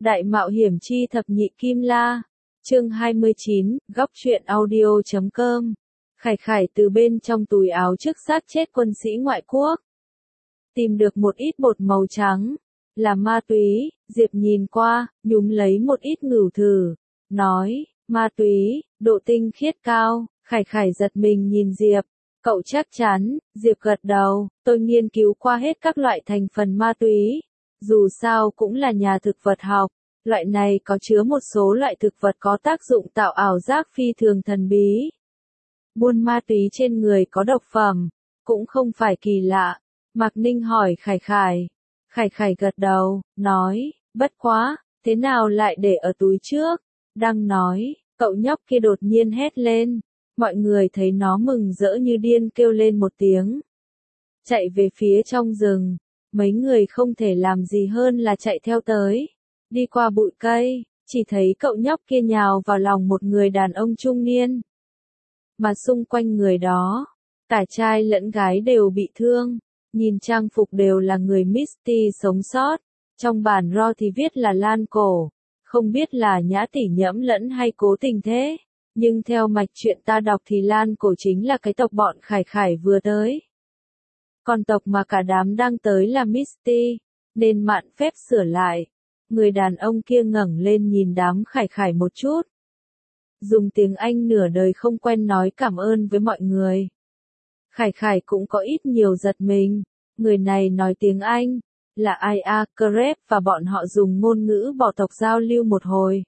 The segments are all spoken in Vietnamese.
Đại mạo hiểm chi thập nhị kim la. Chương 29, góc truyện audio.com. Khải Khải từ bên trong túi áo trước xác chết quân sĩ ngoại quốc. Tìm được một ít bột màu trắng. Là ma túy. Diệp nhìn qua, nhúng lấy một ít ngửu thử. Nói, ma túy, độ tinh khiết cao. Khải Khải giật mình nhìn Diệp. Cậu chắc chắn? Diệp gật đầu. Tôi nghiên cứu qua hết các loại thành phần ma túy. Dù sao cũng là nhà thực vật học. Loại này có chứa một số loại thực vật có tác dụng tạo ảo giác phi thường thần bí. Buôn ma túy trên người có độc phẩm, cũng không phải kỳ lạ. Mạc Ninh hỏi Khải Khải. Khải Khải gật đầu, nói, bất quá, thế nào lại để ở túi trước? Đang nói, cậu nhóc kia đột nhiên hét lên. Mọi người thấy nó mừng rỡ như điên kêu lên một tiếng. Chạy về phía trong rừng, mấy người không thể làm gì hơn là chạy theo tới. Đi qua bụi cây, chỉ thấy cậu nhóc kia nhào vào lòng một người đàn ông trung niên. Mà xung quanh người đó, cả trai lẫn gái đều bị thương, nhìn trang phục đều là người Misty sống sót. Trong bản ro thì viết là Lan Cổ, không biết là nhã tỉ nhẫm lẫn hay cố tình thế. Nhưng theo mạch truyện ta đọc thì Lan Cổ chính là cái tộc bọn Khải Khải vừa tới. Còn tộc mà cả đám đang tới là Misty, nên mạn phép sửa lại. Người đàn ông kia ngẩng lên nhìn đám Khải Khải một chút. Dùng tiếng Anh nửa đời không quen nói cảm ơn với mọi người. Khải Khải cũng có ít nhiều giật mình. Người này nói tiếng Anh, là Aya Crep và bọn họ dùng ngôn ngữ bỏ tộc giao lưu một hồi.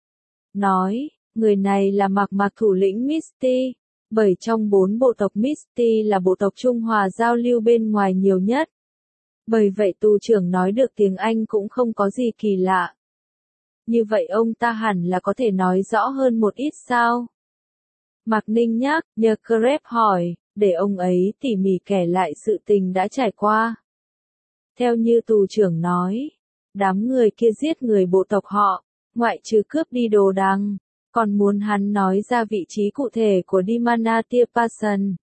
Nói, người này là Mạc thủ lĩnh Misty, bởi trong 4 bộ tộc Misty là bộ tộc Trung Hòa giao lưu bên ngoài nhiều nhất. Bởi vậy tù trưởng nói được tiếng Anh cũng không có gì kỳ lạ. Như vậy ông ta hẳn là có thể nói rõ hơn một ít sao? Mạc Ninh nhờ Crep hỏi, để ông ấy tỉ mỉ kể lại sự tình đã trải qua. Theo như tù trưởng nói, đám người kia giết người bộ tộc họ, ngoại trừ cướp đi đồ đằng, còn muốn hắn nói ra vị trí cụ thể của Dimana Tierpasan.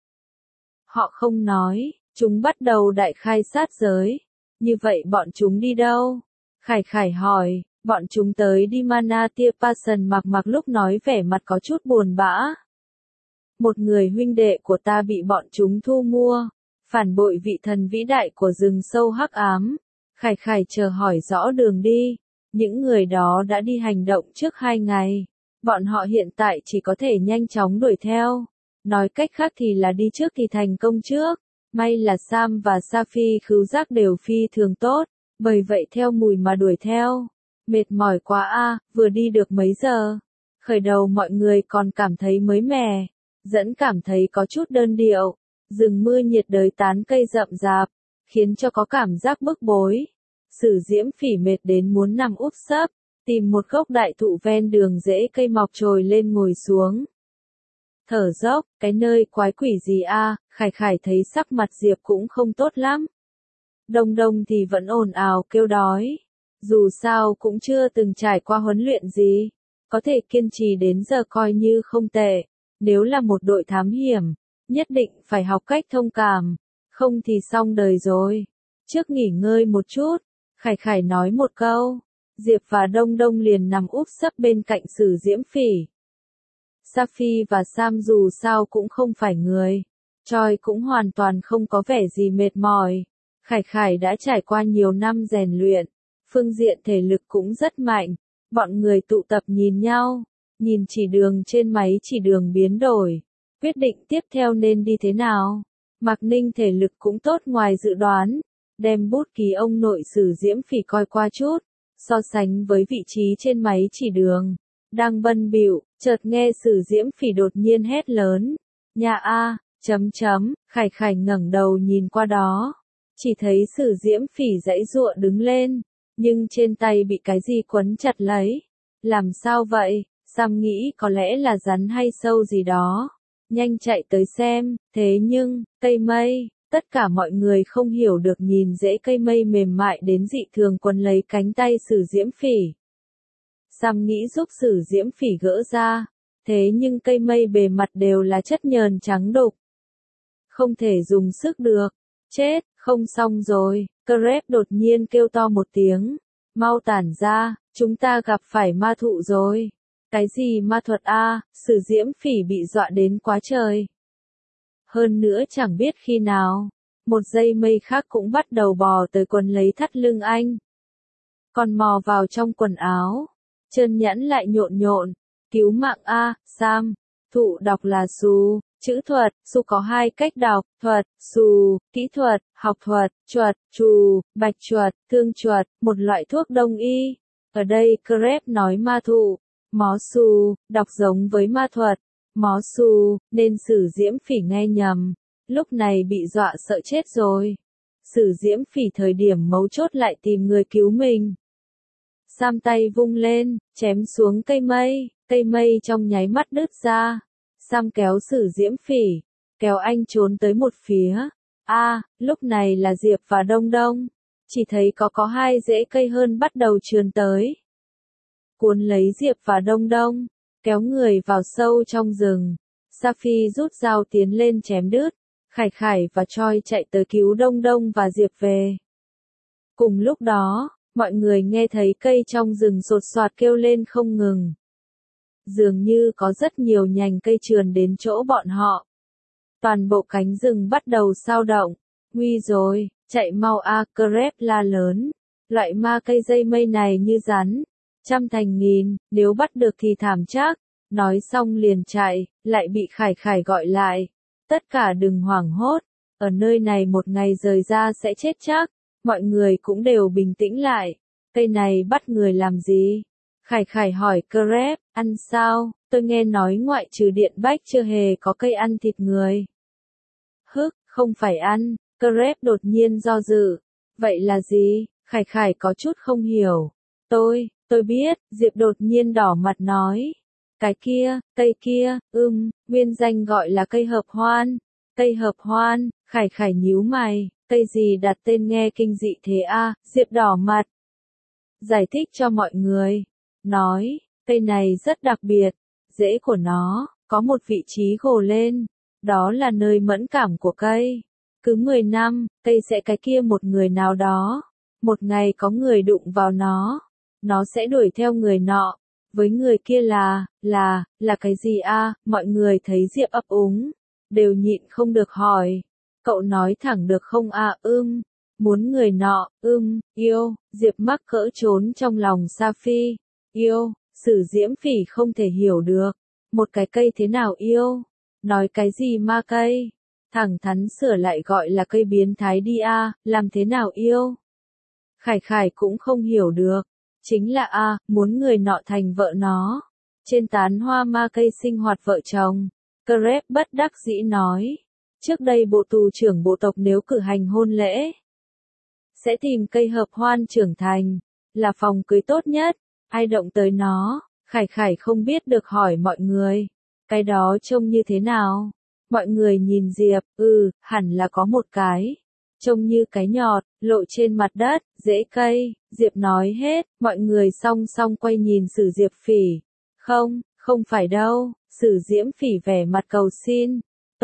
Họ không nói. Chúng bắt đầu đại khai sát giới. Như vậy bọn chúng đi đâu? Khải Khải hỏi, bọn chúng tới Dimana Tierpasan. Mặc lúc nói vẻ mặt có chút buồn bã. Một người huynh đệ của ta bị bọn chúng thu mua, phản bội vị thần vĩ đại của rừng sâu hắc ám. Khải Khải chờ hỏi rõ đường đi. Những người đó đã đi hành động trước 2 ngày. Bọn họ hiện tại chỉ có thể nhanh chóng đuổi theo. Nói cách khác thì là đi trước thì thành công trước. May là Sam và Safi khứu giác đều phi thường tốt, bởi vậy theo mùi mà đuổi theo. Mệt mỏi quá a, vừa đi được mấy giờ. Khởi đầu mọi người còn cảm thấy mới mẻ, dẫn cảm thấy có chút đơn điệu. Rừng mưa nhiệt đới tán cây rậm rạp, khiến cho có cảm giác bức bối. Sử Diễm Phỉ mệt đến muốn nằm úp sấp, tìm một gốc đại thụ ven đường rễ cây mọc trồi lên ngồi xuống. Thở dốc, cái nơi quái quỷ gì a? Khải Khải thấy sắc mặt Diệp cũng không tốt lắm. Đông Đông thì vẫn ồn ào kêu đói. Dù sao cũng chưa từng trải qua huấn luyện gì. Có thể kiên trì đến giờ coi như không tệ. Nếu là một đội thám hiểm, nhất định phải học cách thông cảm. Không thì xong đời rồi. Trước nghỉ ngơi một chút, Khải Khải nói một câu. Diệp và Đông Đông liền nằm úp sấp bên cạnh Sử Diễm Phỉ. Safi và Sam dù sao cũng không phải người. Choi cũng hoàn toàn không có vẻ gì mệt mỏi. Khải Khải đã trải qua nhiều năm rèn luyện. Phương diện thể lực cũng rất mạnh. Bọn người tụ tập nhìn nhau. Nhìn chỉ đường trên máy chỉ đường biến đổi. Quyết định tiếp theo nên đi thế nào. Mạc Ninh thể lực cũng tốt ngoài dự đoán. Đem bút ký ông nội Sử Diễm Phỉ coi qua chút. So sánh với vị trí trên máy chỉ đường. Đang bận bịu, chợt nghe Sử Diễm Phỉ đột nhiên hét lớn. Nhà A, Khải Khải ngẩng đầu nhìn qua đó. Chỉ thấy Sử Diễm Phỉ giãy giụa đứng lên, nhưng trên tay bị cái gì quấn chặt lấy. Làm sao vậy? Sam nghĩ có lẽ là rắn hay sâu gì đó. Nhanh chạy tới xem, thế nhưng, cây mây, tất cả mọi người không hiểu được nhìn rễ cây mây mềm mại đến dị thường quấn lấy cánh tay Sử Diễm Phỉ. Sam nghĩ giúp Sử Diễm Phỉ gỡ ra, thế nhưng cây mây bề mặt đều là chất nhờn trắng đục. Không thể dùng sức được, chết, không xong rồi, Crep đột nhiên kêu to một tiếng, mau tản ra, chúng ta gặp phải ma thụ rồi. Cái gì ma thuật a? Sử Diễm Phỉ bị dọa đến quá trời. Hơn nữa chẳng biết khi nào, một dây mây khác cũng bắt đầu bò tới quấn lấy thắt lưng anh. Còn mò vào trong quần áo, chân nhẵn lại nhộn nhộn, cứu mạng a, Sam. Thụ đọc là xù, chữ thuật, xù có hai cách đọc, thuật, xù, kỹ thuật, học thuật, chuột, trù, bạch chuột, thương chuột, một loại thuốc đông y. Ở đây Crep nói ma thụ, mó xù, đọc giống với ma thuật, mó xù, nên Sử Diễm Phỉ nghe nhầm, lúc này bị dọa sợ chết rồi. Sử Diễm Phỉ thời điểm mấu chốt lại tìm người cứu mình. Sam tay vung lên, chém xuống cây mây trong nháy mắt đứt ra. Sam kéo Sử Diễm Phỉ, kéo anh trốn tới một phía. Lúc này là Diệp và Đông Đông. Chỉ thấy có hai rễ cây hơn bắt đầu trườn tới. Cuốn lấy Diệp và Đông Đông, kéo người vào sâu trong rừng. Safi rút dao tiến lên chém đứt. Khải Khải và Choi chạy tới cứu Đông Đông và Diệp về. Cùng lúc đó, mọi người nghe thấy cây trong rừng sột soạt kêu lên không ngừng. Dường như có rất nhiều nhành cây trườn đến chỗ bọn họ. Toàn bộ cánh rừng bắt đầu xao động. Nguy rồi, chạy mau a, Crep la lớn. Loại ma cây dây mây này như rắn. Trăm thành nghìn, nếu bắt được thì thảm chắc. Nói xong liền chạy, lại bị Khải Khải gọi lại. Tất cả đừng hoảng hốt. Ở nơi này một ngày rời ra sẽ chết chắc. Mọi người cũng đều bình tĩnh lại. Cây này bắt người làm gì? Khải Khải hỏi Crep, ăn sao? Tôi nghe nói ngoại trừ Điện Bách chưa hề có cây ăn thịt người. Không phải ăn. Crep đột nhiên do dự. Vậy là gì? Khải Khải có chút không hiểu. Tôi biết, Diệp đột nhiên đỏ mặt nói. Cái kia, cây kia, nguyên danh gọi là cây hợp hoan. Cây hợp hoan, Khải Khải nhíu mày, cây gì đặt tên nghe kinh dị thế a? Diệp đỏ mặt. Giải thích cho mọi người. Nói, cây này rất đặc biệt, rễ của nó, có một vị trí gồ lên. Đó là nơi mẫn cảm của cây. Cứ 10 năm, cây sẽ cái kia một người nào đó. Một ngày có người đụng vào nó sẽ đuổi theo người nọ. Với người kia là cái gì a? Mọi người thấy Diệp ấp úng, đều nhịn không được hỏi. Cậu nói thẳng được không a? Muốn người nọ, yêu. Diệp mắc cỡ trốn trong lòng Safi. Yêu, Sử Diễm Phỉ không thể hiểu được. Một cái cây thế nào yêu? Nói cái gì ma cây? Thẳng thắn sửa lại gọi là cây biến thái đi a, làm thế nào yêu? Khải Khải cũng không hiểu được. Chính là muốn người nọ thành vợ nó. Trên tán hoa ma cây sinh hoạt vợ chồng. Crep bất đắc dĩ nói. Trước đây bộ tù trưởng bộ tộc nếu cử hành hôn lễ, sẽ tìm cây hợp hoan trưởng thành, là phòng cưới tốt nhất. Ai động tới nó? Khải Khải không biết được hỏi mọi người. Cái đó trông như thế nào? Mọi người nhìn Diệp, hẳn là có một cái. Trông như cái nhọt, lộ trên mặt đất, rễ cây. Diệp nói hết, mọi người song song quay nhìn Sử Diệp Phỉ. Không phải đâu. Sử Diễm Phỉ vẻ mặt cầu xin.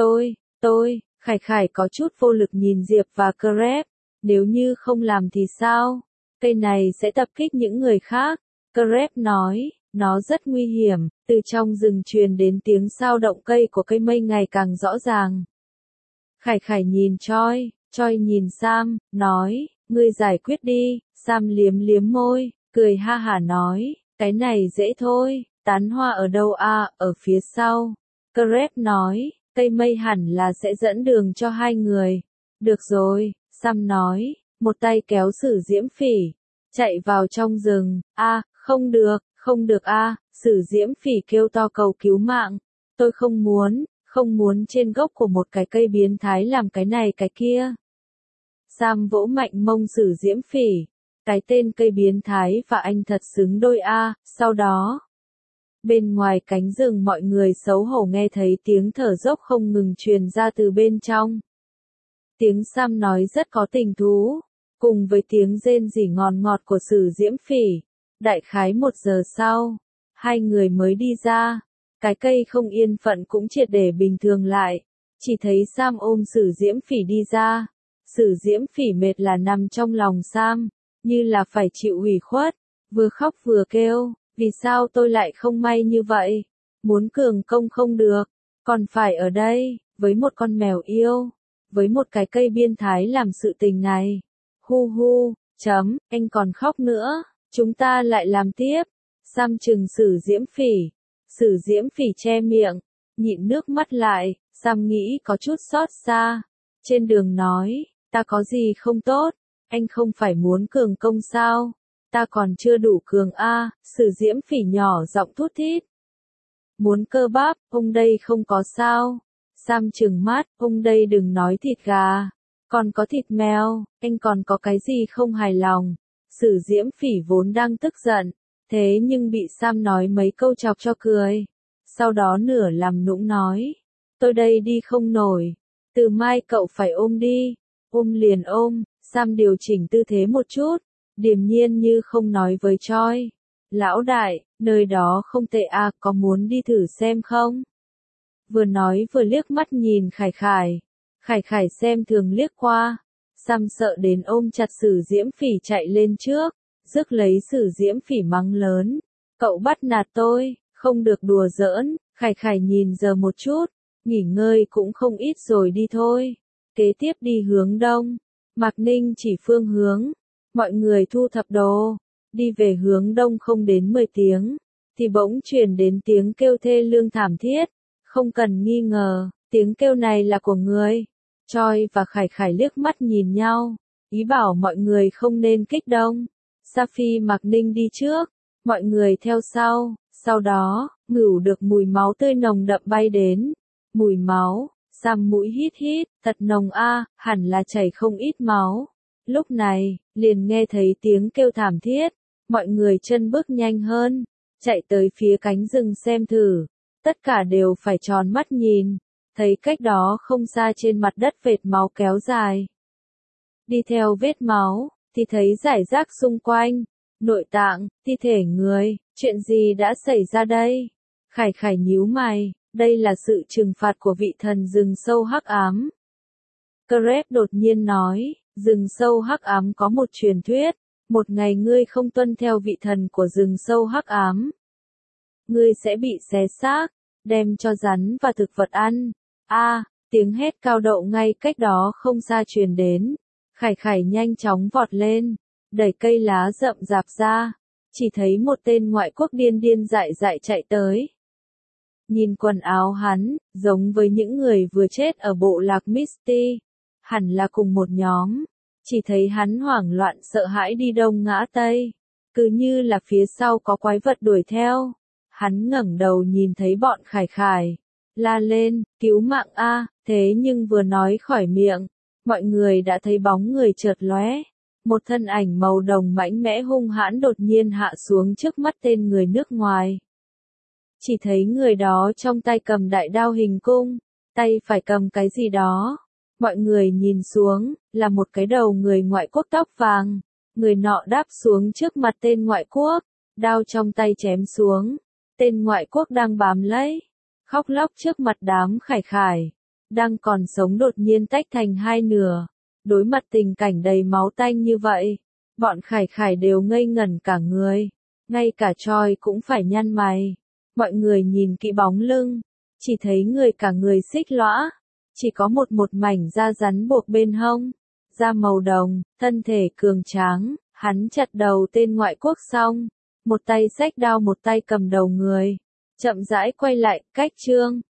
Tôi, Khải Khải có chút vô lực nhìn Diệp và Crep. Nếu như không làm thì sao? Cây này sẽ tập kích những người khác. Crep nói, nó rất nguy hiểm. Từ trong rừng truyền đến tiếng sao động cây của cây mây ngày càng rõ ràng. Khải Khải nhìn Choi nhìn Sam, nói, ngươi giải quyết đi. Sam liếm liếm môi, cười ha hả nói, cái này dễ thôi, tán hoa ở đâu a? Ở phía sau. Crep nói, cây mây hẳn là sẽ dẫn đường cho hai người. Được rồi, Sam nói, một tay kéo Sử Diễm Phỉ, chạy vào trong rừng. Không được a, Sử Diễm Phỉ kêu to cầu cứu mạng. Tôi không muốn trên gốc của một cái cây biến thái làm cái này cái kia. Sam vỗ mạnh mông Sử Diễm Phỉ. Cái tên cây biến thái và anh thật xứng đôi a. Sau đó, bên ngoài cánh rừng mọi người xấu hổ nghe thấy tiếng thở dốc không ngừng truyền ra từ bên trong. Tiếng Sam nói rất có tình thú, cùng với tiếng rên rỉ ngọt ngọt của Sử Diễm Phỉ. Đại khái 1 giờ sau, hai người mới đi ra. Cái cây không yên phận cũng triệt để bình thường lại. Chỉ thấy Sam ôm Sử Diễm Phỉ đi ra. Sử Diễm Phỉ mệt là nằm trong lòng Sam. như là phải chịu ủy khuất, vừa khóc vừa kêu, vì sao tôi lại không may như vậy, muốn cường công không được, còn phải ở đây, với một con mèo yêu, với một cái cây biên thái làm sự tình này. Hu hu, anh còn khóc nữa, chúng ta lại làm tiếp. Sam trừng Sử Diễm Phỉ. Sử Diễm Phỉ che miệng, nhịn nước mắt lại, Sam nghĩ có chút xót xa. Trên đường nói, ta có gì không tốt, anh không phải muốn cường công sao, ta còn chưa đủ cường a. Sử Diễm Phỉ nhỏ giọng thút thít. Muốn cơ bắp, ông đây không có sao. Sam trừng mắt, ông đây đừng nói thịt gà, còn có thịt mèo, anh còn có cái gì không hài lòng. Sử Diễm Phỉ vốn đang tức giận, thế nhưng bị Sam nói mấy câu chọc cho cười. Sau đó nửa làm nũng nói, tôi đây đi không nổi, từ mai cậu phải ôm đi. Ôm liền ôm. Sam điều chỉnh tư thế một chút, điềm nhiên như không nói với Choi. Lão đại, nơi đó không tệ à, có muốn đi thử xem không? Vừa nói vừa liếc mắt nhìn Khải Khải. Khải Khải xem thường liếc qua. Sam sợ đến ôm chặt Sử Diễm Phỉ chạy lên trước, rước lấy Sử Diễm Phỉ mắng lớn. Cậu bắt nạt tôi, không được đùa giỡn. Khải Khải nhìn giờ một chút, nghỉ ngơi cũng không ít rồi đi thôi. Kế tiếp đi hướng đông. Mạc Ninh chỉ phương hướng. Mọi người thu thập đồ. Đi về hướng đông không đến 10 tiếng. Thì bỗng truyền đến tiếng kêu thê lương thảm thiết. Không cần nghi ngờ, tiếng kêu này là của người. Choi và Khải Khải liếc mắt nhìn nhau. Ý bảo mọi người không nên kích động. Safi Mạc Ninh đi trước. Mọi người theo sau. Sau đó, ngửi được mùi máu tươi nồng đậm bay đến. Mùi máu. Sam mũi hít hít, thật nồng a, hẳn là chảy không ít máu. Lúc này, liền nghe thấy tiếng kêu thảm thiết, mọi người chân bước nhanh hơn, chạy tới phía cánh rừng xem thử, tất cả đều phải tròn mắt nhìn, thấy cách đó không xa trên mặt đất vệt máu kéo dài. Đi theo vết máu, thì thấy rải rác xung quanh, nội tạng, thi thể người, chuyện gì đã xảy ra đây? Khải Khải nhíu mày. Đây là sự trừng phạt của vị thần rừng sâu hắc ám. Crep đột nhiên nói, rừng sâu hắc ám có một truyền thuyết, một ngày ngươi không tuân theo vị thần của rừng sâu hắc ám, ngươi sẽ bị xé xác, đem cho rắn và thực vật ăn. Tiếng hét cao độ ngay cách đó không xa truyền đến. Khải Khải nhanh chóng vọt lên, đẩy cây lá rậm rạp ra, chỉ thấy một tên ngoại quốc điên điên dại dại chạy tới. Nhìn quần áo hắn, giống với những người vừa chết ở bộ lạc Misty, hẳn là cùng một nhóm. Chỉ thấy hắn hoảng loạn sợ hãi đi đông ngã tây, cứ như là phía sau có quái vật đuổi theo. Hắn ngẩng đầu nhìn thấy bọn Khải Khải, la lên, cứu mạng a, thế nhưng vừa nói khỏi miệng, mọi người đã thấy bóng người chợt lóe. Một thân ảnh màu đồng mãnh mẽ hung hãn đột nhiên hạ xuống trước mắt tên người nước ngoài. Chỉ thấy người đó trong tay cầm đại đao hình cung, tay phải cầm cái gì đó. Mọi người nhìn xuống, là một cái đầu người ngoại quốc tóc vàng. Người nọ đáp xuống trước mặt tên ngoại quốc, đao trong tay chém xuống. Tên ngoại quốc đang bám lấy, khóc lóc trước mặt đám Khải Khải, đang còn sống đột nhiên tách thành hai nửa. Đối mặt tình cảnh đầy máu tanh như vậy, bọn Khải Khải đều ngây ngẩn cả người, ngay cả Choi cũng phải nhăn mày. Mọi người nhìn kỹ bóng lưng, chỉ thấy người cả người xích lõa, chỉ có một mảnh da rắn buộc bên hông, da màu đồng, thân thể cường tráng, hắn chặt đầu tên ngoại quốc xong, một tay xách đao một tay cầm đầu người, chậm rãi quay lại, cách chương.